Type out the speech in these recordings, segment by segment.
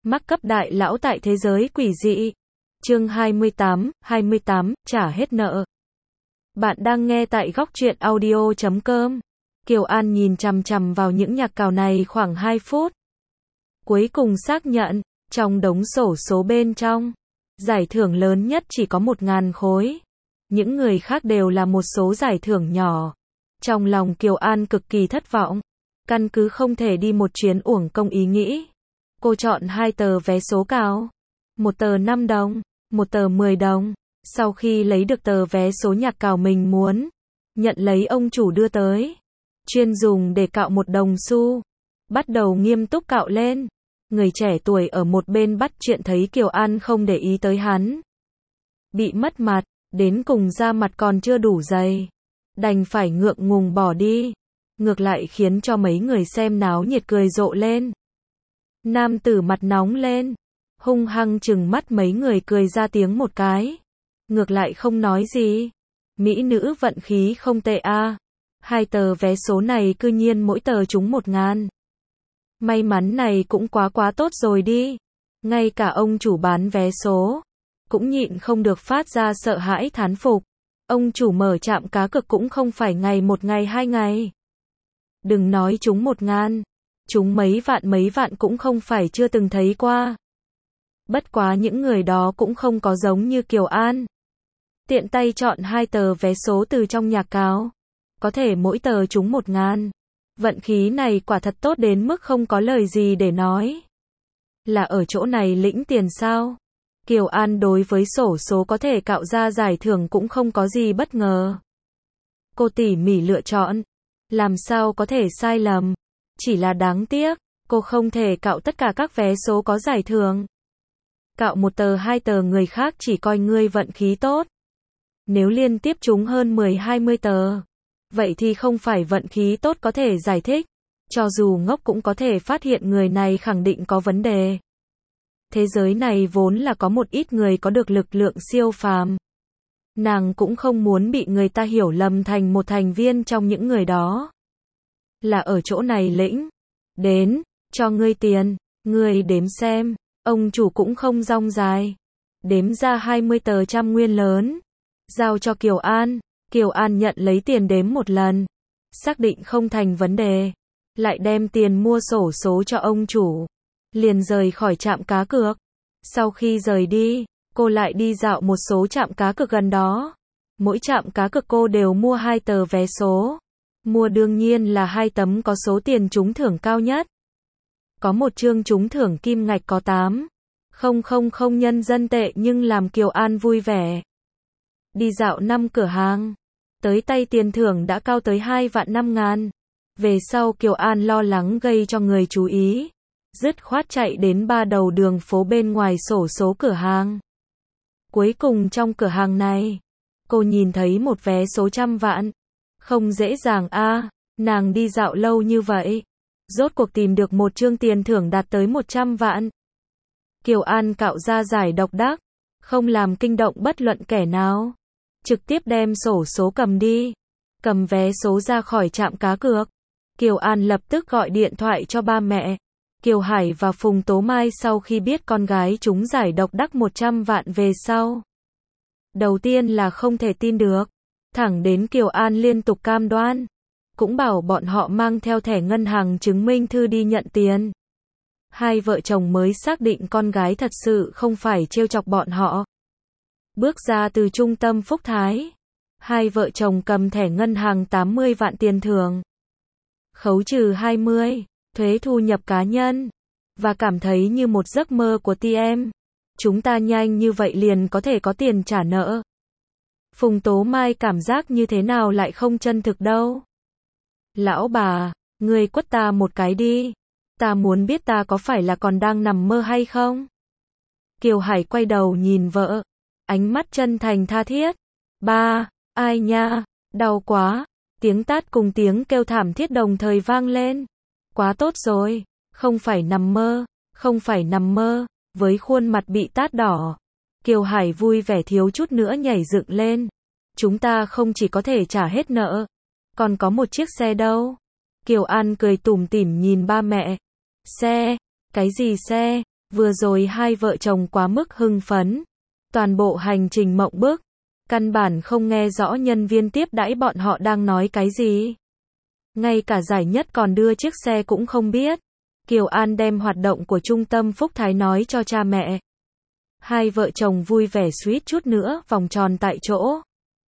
Mắc cấp đại lão tại thế giới quỷ dị. Chương 28, trả hết nợ. Bạn đang nghe tại Góc Truyện Audio.com. Kiều An nhìn chằm chằm vào những nhạc cào này khoảng 2 phút. Cuối cùng xác nhận, trong đống xổ số bên trong, giải thưởng lớn nhất chỉ có 1.000 khối. Những người khác đều là một số giải thưởng nhỏ. Trong lòng Kiều An cực kỳ thất vọng. Căn cứ không thể đi một chuyến uổng công ý nghĩ. Cô chọn 2 tờ vé số cào. Một tờ 5 đồng, một tờ 10 đồng. Sau khi lấy được tờ vé số nhạc cào mình muốn, nhận lấy ông chủ đưa tới. Chuyên dùng để cạo 1 đồng xu. Bắt đầu nghiêm túc cạo lên. Người trẻ tuổi ở một bên bắt chuyện thấy Kiều An không để ý tới hắn. Bị mất mặt, đến cùng da mặt còn chưa đủ dày. Đành phải ngượng ngùng bỏ đi. Ngược lại khiến cho mấy người xem náo nhiệt cười rộ lên. Nam tử mặt nóng lên, hung hăng trừng mắt mấy người cười ra tiếng một cái. Ngược lại không nói gì. Mỹ nữ vận khí không tệ a. 2 tờ vé số này cư nhiên mỗi tờ trúng 1.000. May mắn này cũng quá tốt rồi đi. Ngay cả ông chủ bán vé số cũng nhịn không được phát ra sợ hãi thán phục. Ông chủ mở trạm cá cược cũng không phải ngày 1 ngày 2 ngày. Đừng nói trúng 1.000, trúng mấy vạn cũng không phải chưa từng thấy qua. Bất quá những người đó cũng không có giống như Kiều An. Tiện tay chọn 2 tờ vé số từ trong nhạc cáo. Có thể mỗi tờ trúng 1.000. Vận khí này quả thật tốt đến mức không có lời gì để nói. Là ở chỗ này lĩnh tiền sao? Kiều An đối với xổ số có thể cạo ra giải thưởng cũng không có gì bất ngờ. Cô tỉ mỉ lựa chọn. Làm sao có thể sai lầm. Chỉ là đáng tiếc, cô không thể cạo tất cả các vé số có giải thưởng. Cạo 1 tờ 2 tờ người khác chỉ coi ngươi vận khí tốt. Nếu liên tiếp trúng hơn 10-20 tờ, vậy thì không phải vận khí tốt có thể giải thích. Cho dù ngốc cũng có thể phát hiện người này khẳng định có vấn đề. Thế giới này vốn là có một ít người có được lực lượng siêu phàm. Nàng cũng không muốn bị người ta hiểu lầm thành một thành viên trong những người đó. Là ở chỗ này lĩnh. Đến, cho ngươi tiền, ngươi đếm xem. Ông chủ cũng không rong dài. Đếm ra 20 tờ trăm nguyên lớn. Giao cho Kiều An. Kiều An nhận lấy tiền đếm một lần. Xác định không thành vấn đề. Lại đem tiền mua xổ số cho ông chủ. Liền rời khỏi trạm cá cược. Sau khi rời đi, cô lại đi dạo một số trạm cá cược gần đó. Mỗi trạm cá cược cô đều mua 2 tờ vé số. Mua đương nhiên là 2 tấm có số tiền trúng thưởng cao nhất. Có một chương trúng thưởng kim ngạch có 8.000 nhân dân tệ nhưng làm Kiều An vui vẻ. Đi dạo 5 cửa hàng. Tới tay tiền thưởng đã cao tới 2.500.000. Về sau Kiều An lo lắng gây cho người chú ý. Dứt khoát chạy đến 3 đầu đường phố bên ngoài xổ số cửa hàng. Cuối cùng trong cửa hàng này, cô nhìn thấy một vé số 100 vạn. Không dễ dàng a, nàng đi dạo lâu như vậy. Rốt cuộc tìm được một chương tiền thưởng đạt tới 100 vạn. Kiều An cạo ra giải độc đắc, không làm kinh động bất luận kẻ nào. Trực tiếp đem xổ số cầm đi. Cầm vé số ra khỏi trạm cá cược. Kiều An lập tức gọi điện thoại cho ba mẹ. Kiều Hải và Phùng Tố Mai sau khi biết con gái trúng giải độc đắc 100 vạn về sau. Đầu tiên là không thể tin được. Thẳng đến Kiều An liên tục cam đoan. Cũng bảo bọn họ mang theo thẻ ngân hàng chứng minh thư đi nhận tiền. Hai vợ chồng mới xác định con gái thật sự không phải trêu chọc bọn họ. Bước ra từ trung tâm Phúc Thái. Hai vợ chồng cầm thẻ ngân hàng 80 vạn tiền thưởng. Khấu trừ 20, thuế thu nhập cá nhân. Và cảm thấy như một giấc mơ của TM. Chúng ta nhanh như vậy liền có thể có tiền trả nợ. Phùng Tố Mai cảm giác như thế nào lại không chân thực đâu. Lão bà, ngươi quất ta một cái đi. Ta muốn biết ta có phải là còn đang nằm mơ hay không? Kiều Hải quay đầu nhìn vợ. Ánh mắt chân thành tha thiết. Ba, ai nha, đau quá. Tiếng tát cùng tiếng kêu thảm thiết đồng thời vang lên. Quá tốt rồi, không phải nằm mơ, không phải nằm mơ. Với khuôn mặt bị tát đỏ, Kiều Hải vui vẻ thiếu chút nữa nhảy dựng lên. Chúng ta không chỉ có thể trả hết nợ, còn có một chiếc xe đâu. Kiều An cười tủm tỉm nhìn ba mẹ. Xe? Cái gì xe? Vừa rồi hai vợ chồng quá mức hưng phấn. Toàn bộ hành trình mộng bức. Căn bản không nghe rõ nhân viên tiếp đãi bọn họ đang nói cái gì. Ngay cả giải nhất còn đưa chiếc xe cũng không biết. Kiều An đem hoạt động của trung tâm Phúc Thái nói cho cha mẹ. Hai vợ chồng vui vẻ suýt chút nữa vòng tròn tại chỗ.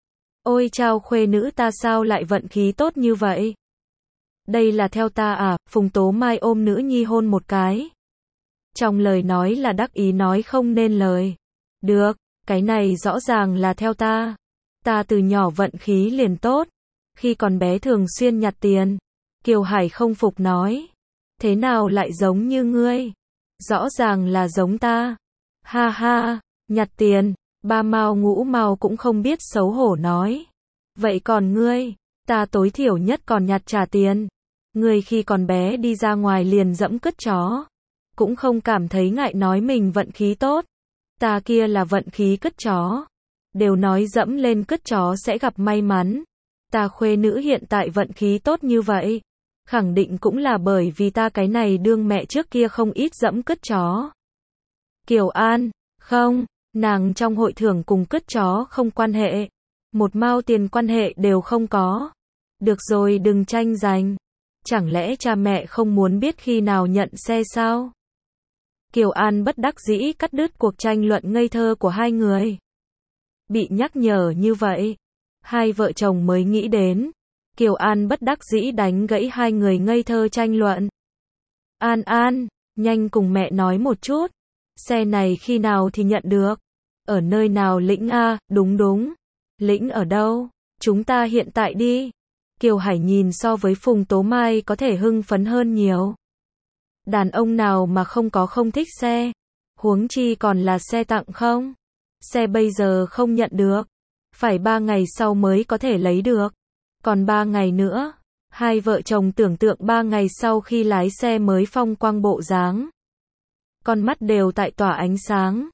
Ôi chao, khuê nữ ta sao lại vận khí tốt như vậy? Đây là theo ta à? Phùng Tố Mai ôm nữ nhi hôn một cái. Trong lời nói là đắc ý nói không nên lời. Được, cái này rõ ràng là theo ta. Ta từ nhỏ vận khí liền tốt. Khi còn bé thường xuyên nhặt tiền. Kiều Hải không phục nói. Thế nào lại giống như ngươi? Rõ ràng là giống ta. Ha ha, nhặt tiền. Ba mao ngũ mao cũng không biết xấu hổ nói. Vậy còn ngươi? Ta tối thiểu nhất còn nhặt trả tiền. Ngươi khi còn bé đi ra ngoài liền dẫm cứt chó. Cũng không cảm thấy ngại nói mình vận khí tốt. Ta kia là vận khí cứt chó. Đều nói dẫm lên cứt chó sẽ gặp may mắn. Ta khuê nữ hiện tại vận khí tốt như vậy. Khẳng định cũng là bởi vì ta cái này đương mẹ trước kia không ít dẫm cứt chó. Kiều An, không, nàng trong hội thưởng cùng cứt chó không quan hệ. Một mao tiền quan hệ đều không có. Được rồi, đừng tranh giành. Chẳng lẽ cha mẹ không muốn biết khi nào nhận xe sao? Kiều An bất đắc dĩ cắt đứt cuộc tranh luận ngây thơ của hai người. Bị nhắc nhở như vậy, hai vợ chồng mới nghĩ đến. Kiều An bất đắc dĩ đánh gãy hai người ngây thơ tranh luận. An An, nhanh cùng mẹ nói một chút. Xe này khi nào thì nhận được? Ở nơi nào lĩnh a? Đúng đúng. Lĩnh ở đâu? Chúng ta hiện tại đi. Kiều Hải nhìn so với Phùng Tố Mai có thể hưng phấn hơn nhiều. Đàn ông nào mà không thích xe. Huống chi còn là xe tặng không? Xe bây giờ không nhận được. Phải 3 ngày sau mới có thể lấy được. Còn 3 ngày nữa. Hai vợ chồng tưởng tượng 3 ngày sau khi lái xe mới phong quang bộ dáng. Con mắt đều tại tỏa ánh sáng.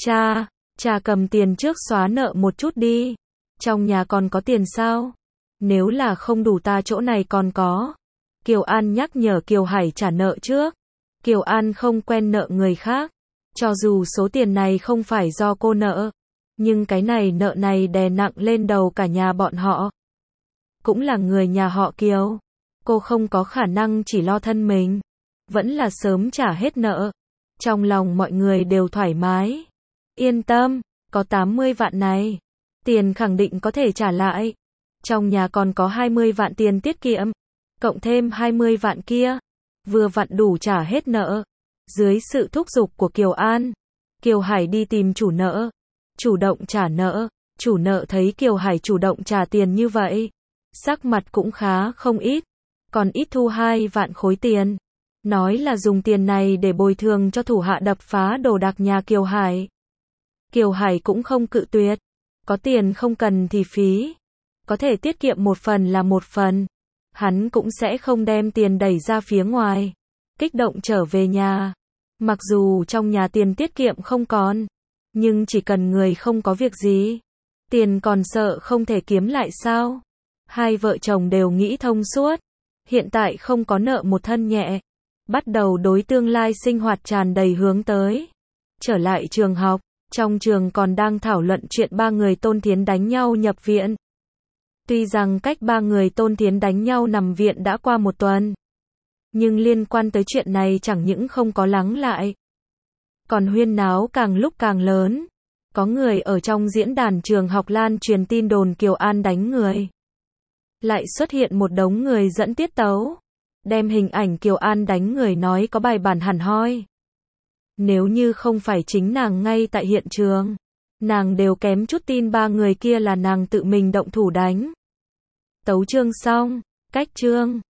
Cha cầm tiền trước xóa nợ một chút đi. Trong nhà còn có tiền sao? Nếu là không đủ ta chỗ này còn có. Kiều An nhắc nhở Kiều Hải trả nợ trước. Kiều An không quen nợ người khác. Cho dù số tiền này không phải do cô nợ. Nhưng cái này nợ này đè nặng lên đầu cả nhà bọn họ. Cũng là người nhà họ Kiều. Cô không có khả năng chỉ lo thân mình. Vẫn là sớm trả hết nợ. Trong lòng mọi người đều thoải mái. Yên tâm, có 80 vạn này. Tiền khẳng định có thể trả lại. Trong nhà còn có 20 vạn tiền tiết kiệm. Cộng thêm 20 vạn kia. Vừa vặn đủ trả hết nợ. Dưới sự thúc giục của Kiều An, Kiều Hải đi tìm chủ nợ. Chủ động trả nợ. Chủ nợ thấy Kiều Hải chủ động trả tiền như vậy. Sắc mặt cũng khá không ít. Còn ít thu 2 vạn khối tiền. Nói là dùng tiền này để bồi thường cho thủ hạ đập phá đồ đạc nhà Kiều Hải. Kiều Hải cũng không cự tuyệt. Có tiền không cần thì phí. Có thể tiết kiệm một phần là một phần. Hắn cũng sẽ không đem tiền đẩy ra phía ngoài. Kích động trở về nhà. Mặc dù trong nhà tiền tiết kiệm không còn. Nhưng chỉ cần người không có việc gì. Tiền còn sợ không thể kiếm lại sao? Hai vợ chồng đều nghĩ thông suốt. Hiện tại không có nợ một thân nhẹ. Bắt đầu đối tương lai sinh hoạt tràn đầy hướng tới. Trở lại trường học. Trong trường còn đang thảo luận chuyện 3 người Tôn Thiến đánh nhau nhập viện. Tuy rằng cách 3 người Tôn Thiến đánh nhau nằm viện đã qua 1 tuần. Nhưng liên quan tới chuyện này chẳng những không có lắng lại. Còn huyên náo càng lúc càng lớn. Có người ở trong diễn đàn trường học lan truyền tin đồn Kiều An đánh người. Lại xuất hiện một đống người dẫn tiết tấu. Đem hình ảnh Kiều An đánh người nói có bài bản hẳn hoi. Nếu như không phải chính nàng ngay tại hiện trường. Nàng đều kém chút tin 3 người kia là nàng tự mình động thủ đánh. Tấu chương xong. Cách chương.